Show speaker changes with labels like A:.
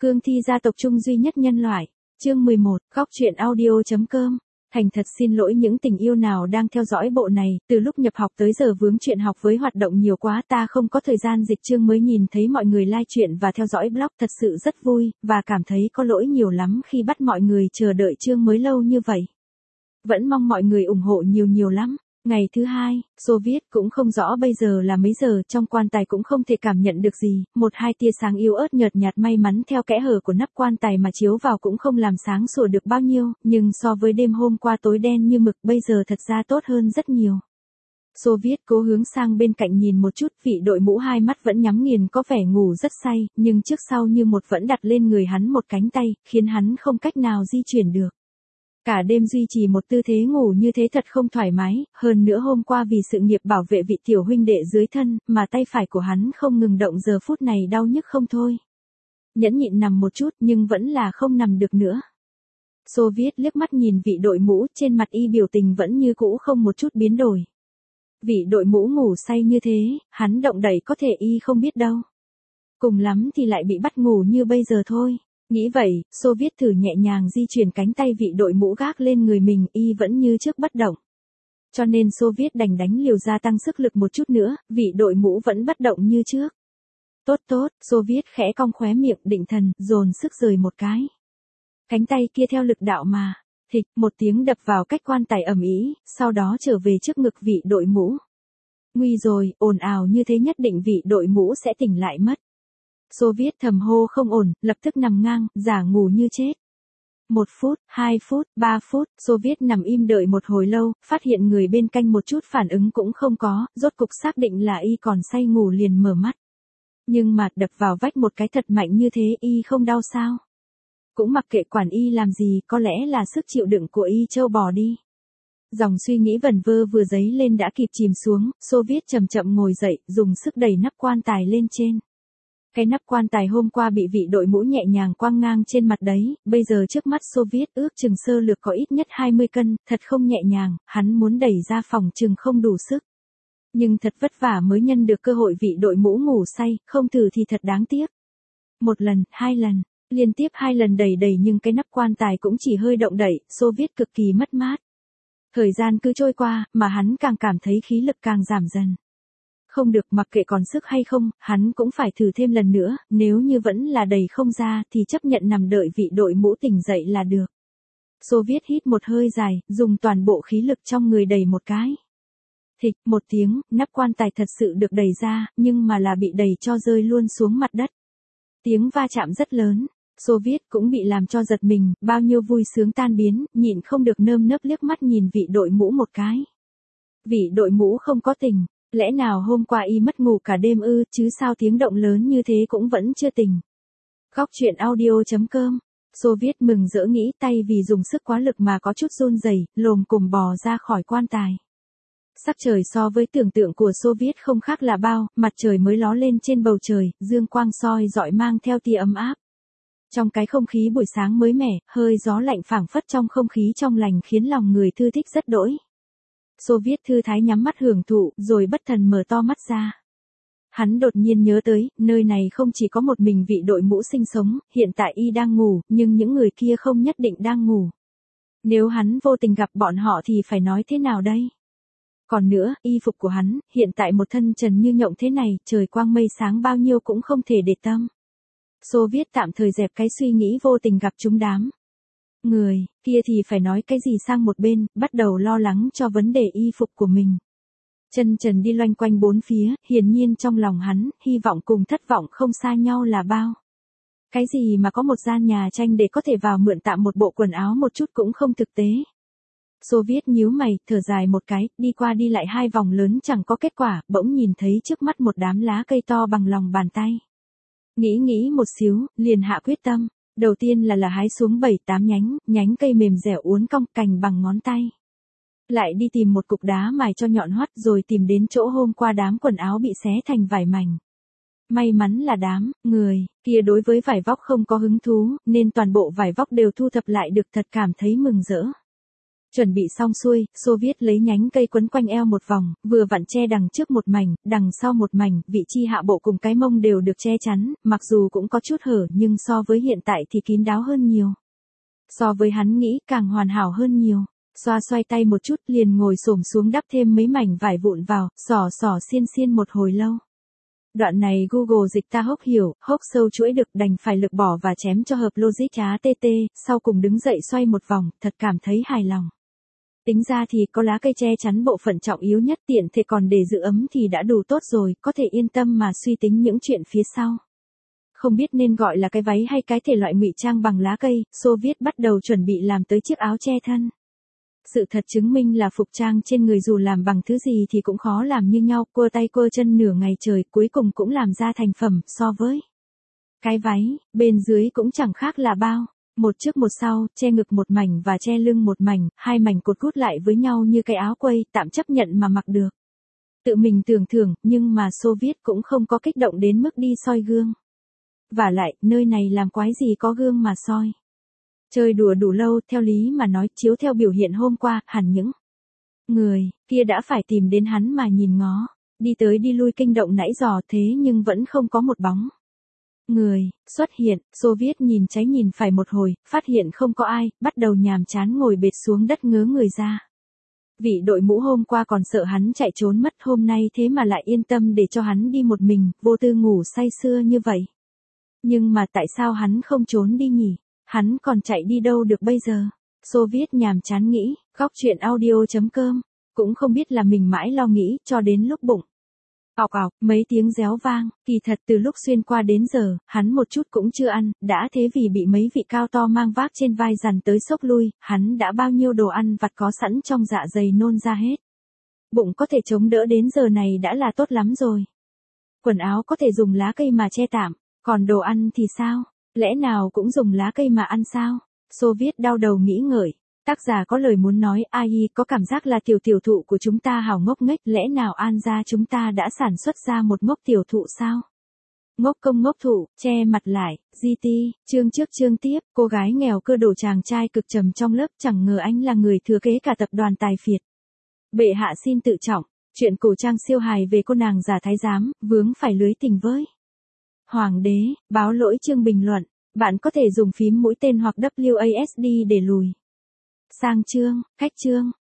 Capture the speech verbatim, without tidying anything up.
A: Cương thi gia tộc trung duy nhất nhân loại. Chương mười một, góc truyện audio.com. Thành thật xin lỗi những tình yêu nào đang theo dõi bộ này, từ lúc nhập học tới giờ vướng chuyện học với hoạt động nhiều quá ta không có thời gian dịch chương mới nhìn thấy mọi người like chuyện và theo dõi blog thật sự rất vui, và cảm thấy có lỗi nhiều lắm khi bắt mọi người chờ đợi chương mới lâu như vậy. Vẫn mong mọi người ủng hộ nhiều nhiều lắm. Ngày thứ hai, Xô Viết cũng không rõ bây giờ là mấy giờ, trong quan tài cũng không thể cảm nhận được gì, một hai tia sáng yếu ớt nhợt nhạt may mắn theo kẽ hở của nắp quan tài mà chiếu vào cũng không làm sáng sủa được bao nhiêu, nhưng so với đêm hôm qua tối đen như mực bây giờ thật ra tốt hơn rất nhiều. Xô Viết cố hướng sang bên cạnh nhìn một chút, vị đội mũ hai mắt vẫn nhắm nghiền có vẻ ngủ rất say, nhưng trước sau như một vẫn đặt lên người hắn một cánh tay, khiến hắn không cách nào di chuyển được. Cả đêm duy trì một tư thế ngủ như thế thật không thoải mái, hơn nữa hôm qua vì sự nghiệp bảo vệ vị tiểu huynh đệ dưới thân, mà tay phải của hắn không ngừng động giờ phút này đau nhức không thôi. Nhẫn nhịn nằm một chút nhưng vẫn là không nằm được nữa. Xô Viết liếc mắt nhìn vị đội mũ, trên mặt y biểu tình vẫn như cũ không một chút biến đổi. Vị đội mũ ngủ say như thế, hắn động đẩy có thể y không biết đâu. Cùng lắm thì lại bị bắt ngủ như bây giờ thôi. Nghĩ vậy, Xô Viết thử nhẹ nhàng di chuyển cánh tay vị đội mũ gác lên người mình, y vẫn như trước bất động. Cho nên Xô Viết đành đánh liều gia tăng sức lực một chút nữa, vị đội mũ vẫn bất động như trước. Tốt tốt, Xô Viết khẽ cong khóe miệng định thần, dồn sức rời một cái. Cánh tay kia theo lực đạo mà, thịch, một tiếng đập vào cách quan tài ầm ĩ, sau đó trở về trước ngực vị đội mũ. Nguy rồi, ồn ào như thế nhất định vị đội mũ sẽ tỉnh lại mất. Xô Viết thầm hô không ổn, lập tức nằm ngang, giả ngủ như chết. Một phút, hai phút, ba phút, Xô Viết nằm im đợi một hồi lâu, phát hiện người bên cạnh một chút phản ứng cũng không có, rốt cục xác định là y còn say ngủ liền mở mắt. Nhưng mà đập vào vách một cái thật mạnh như thế y không đau sao? Cũng mặc kệ quản y làm gì, có lẽ là sức chịu đựng của y trâu bò đi. Dòng suy nghĩ vẩn vơ vừa dấy lên đã kịp chìm xuống, Xô Viết chậm chậm ngồi dậy, dùng sức đẩy nắp quan tài lên trên. Cái nắp quan tài hôm qua bị vị đội mũ nhẹ nhàng quăng ngang trên mặt đấy, bây giờ trước mắt Xô Viết ước chừng sơ lược có ít nhất hai mươi cân, thật không nhẹ nhàng, hắn muốn đẩy ra phòng chừng không đủ sức. Nhưng thật vất vả mới nhân được cơ hội vị đội mũ ngủ say, không thử thì thật đáng tiếc. Một lần, hai lần, liên tiếp hai lần đẩy đẩy nhưng cái nắp quan tài cũng chỉ hơi động đẩy, Xô Viết cực kỳ mất mát. Thời gian cứ trôi qua, mà hắn càng cảm thấy khí lực càng giảm dần. Không được, mặc kệ còn sức hay không, hắn cũng phải thử thêm lần nữa, nếu như vẫn là đầy không ra thì chấp nhận nằm đợi vị đội mũ tỉnh dậy là được. Xô Viết hít một hơi dài, dùng toàn bộ khí lực trong người đẩy một cái. Thịch, một tiếng, nắp quan tài thật sự được đẩy ra, nhưng mà là bị đẩy cho rơi luôn xuống mặt đất. Tiếng va chạm rất lớn, Xô Viết cũng bị làm cho giật mình, bao nhiêu vui sướng tan biến, nhịn không được nơm nớp liếc mắt nhìn vị đội mũ một cái. Vị đội mũ không có tỉnh. Lẽ nào hôm qua y mất ngủ cả đêm ư, chứ sao tiếng động lớn như thế cũng vẫn chưa tỉnh. Góc truyện audio.com. Xô Viết mừng rỡ nghĩ tay vì dùng sức quá lực mà có chút run rẩy, lồm cồm bò ra khỏi quan tài. Sắc trời so với tưởng tượng của Xô Viết không khác là bao, mặt trời mới ló lên trên bầu trời, dương quang soi rọi mang theo tia ấm áp. Trong cái không khí buổi sáng mới mẻ, hơi gió lạnh phảng phất trong không khí trong lành khiến lòng người thư thích rất đỗi. Xô Viết thư thái nhắm mắt hưởng thụ, rồi bất thần mở to mắt ra. Hắn đột nhiên nhớ tới, nơi này không chỉ có một mình vị đội mũ sinh sống, hiện tại y đang ngủ, nhưng những người kia không nhất định đang ngủ. Nếu hắn vô tình gặp bọn họ thì phải nói thế nào đây? Còn nữa, y phục của hắn, hiện tại một thân trần như nhộng thế này, trời quang mây sáng bao nhiêu cũng không thể để tâm. Xô Viết tạm thời dẹp cái suy nghĩ vô tình gặp chúng đám người kia thì phải nói cái gì sang một bên, bắt đầu lo lắng cho vấn đề y phục của mình. Chân trần đi loanh quanh bốn phía, hiển nhiên trong lòng hắn, hy vọng cùng thất vọng không xa nhau là bao. Cái gì mà có một gian nhà tranh để có thể vào mượn tạm một bộ quần áo một chút cũng không thực tế. Xô Viết nhíu mày, thở dài một cái, đi qua đi lại hai vòng lớn chẳng có kết quả, bỗng nhìn thấy trước mắt một đám lá cây to bằng lòng bàn tay. Nghĩ nghĩ một xíu, liền hạ quyết tâm. Đầu tiên là là hái xuống bảy tám nhánh, nhánh cây mềm dẻo uốn cong cành bằng ngón tay. Lại đi tìm một cục đá mài cho nhọn hoắt rồi tìm đến chỗ hôm qua đám quần áo bị xé thành vải mảnh. May mắn là đám người kia đối với vải vóc không có hứng thú, nên toàn bộ vải vóc đều thu thập lại được, thật cảm thấy mừng rỡ. Chuẩn bị xong xuôi, Xô Viết lấy nhánh cây quấn quanh eo một vòng, vừa vặn che đằng trước một mảnh, đằng sau một mảnh, vị chi hạ bộ cùng cái mông đều được che chắn, mặc dù cũng có chút hở nhưng so với hiện tại thì kín đáo hơn nhiều. So với hắn nghĩ càng hoàn hảo hơn nhiều. Xoa xoay tay một chút liền ngồi xổm xuống đắp thêm mấy mảnh vải vụn vào, xỏ xỏ xiên xiên một hồi lâu. Đoạn này Google dịch ta hốc hiểu, hốc sâu chuỗi được đành phải lực bỏ và chém cho hợp logic chá tê, sau cùng đứng dậy xoay một vòng, thật cảm thấy hài lòng. Tính ra thì có lá cây che chắn bộ phận trọng yếu nhất tiện thể còn để giữ ấm thì đã đủ tốt rồi, có thể yên tâm mà suy tính những chuyện phía sau. Không biết nên gọi là cái váy hay cái thể loại ngụy trang bằng lá cây, Xô Viết bắt đầu chuẩn bị làm tới chiếc áo che thân. Sự thật chứng minh là phục trang trên người dù làm bằng thứ gì thì cũng khó làm như nhau, cua tay cua chân nửa ngày trời cuối cùng cũng làm ra thành phẩm so với cái váy, bên dưới cũng chẳng khác là bao. Một trước một sau, che ngực một mảnh và che lưng một mảnh, hai mảnh cột cút lại với nhau như cái áo quây, tạm chấp nhận mà mặc được. Tự mình tưởng thưởng, nhưng mà Xô Viết cũng không có kích động đến mức đi soi gương. Vả lại, nơi này làm quái gì có gương mà soi. Chơi đùa đủ lâu, theo lý mà nói, chiếu theo biểu hiện hôm qua, hẳn những người kia đã phải tìm đến hắn mà nhìn ngó, đi tới đi lui kinh động nãy giờ thế nhưng vẫn không có một bóng người xuất hiện. Xô Viết nhìn trái nhìn phải một hồi, phát hiện không có ai, bắt đầu nhàm chán ngồi bệt xuống đất ngớ người ra. Vị đội mũ hôm qua còn sợ hắn chạy trốn mất, hôm nay thế mà lại yên tâm để cho hắn đi một mình, vô tư ngủ say sưa như vậy. Nhưng mà tại sao hắn không trốn đi nhỉ? Hắn còn chạy đi đâu được bây giờ? Xô Viết nhàm chán nghĩ, góc chuyện audio chấm com. Cũng không biết là mình mãi lo nghĩ, cho đến lúc bụng ọc ọc, mấy tiếng réo vang, kỳ thật từ lúc xuyên qua đến giờ, hắn một chút cũng chưa ăn, đã thế vì bị mấy vị cao to mang vác trên vai dằn tới sốc lui, hắn đã bao nhiêu đồ ăn vặt có sẵn trong dạ dày nôn ra hết. Bụng có thể chống đỡ đến giờ này đã là tốt lắm rồi. Quần áo có thể dùng lá cây mà che tạm, còn đồ ăn thì sao? Lẽ nào cũng dùng lá cây mà ăn sao? Xô Viết đau đầu nghĩ ngợi. Tác giả có lời muốn nói, a i có cảm giác là tiểu tiểu thụ của chúng ta hào ngốc nghếch, lẽ nào An gia chúng ta đã sản xuất ra một ngốc tiểu thụ sao? Ngốc công ngốc thụ, che mặt lại, giê tê, chương trước chương tiếp, cô gái nghèo cơ đồ chàng trai cực trầm trong lớp, chẳng ngờ anh là người thừa kế cả tập đoàn tài phiệt. Bệ hạ xin tự trọng, chuyện cổ trang siêu hài về cô nàng giả thái giám, vướng phải lưới tình với hoàng đế, báo lỗi chương bình luận, bạn có thể dùng phím mũi tên hoặc W A S D để lùi sang chương, cách chương.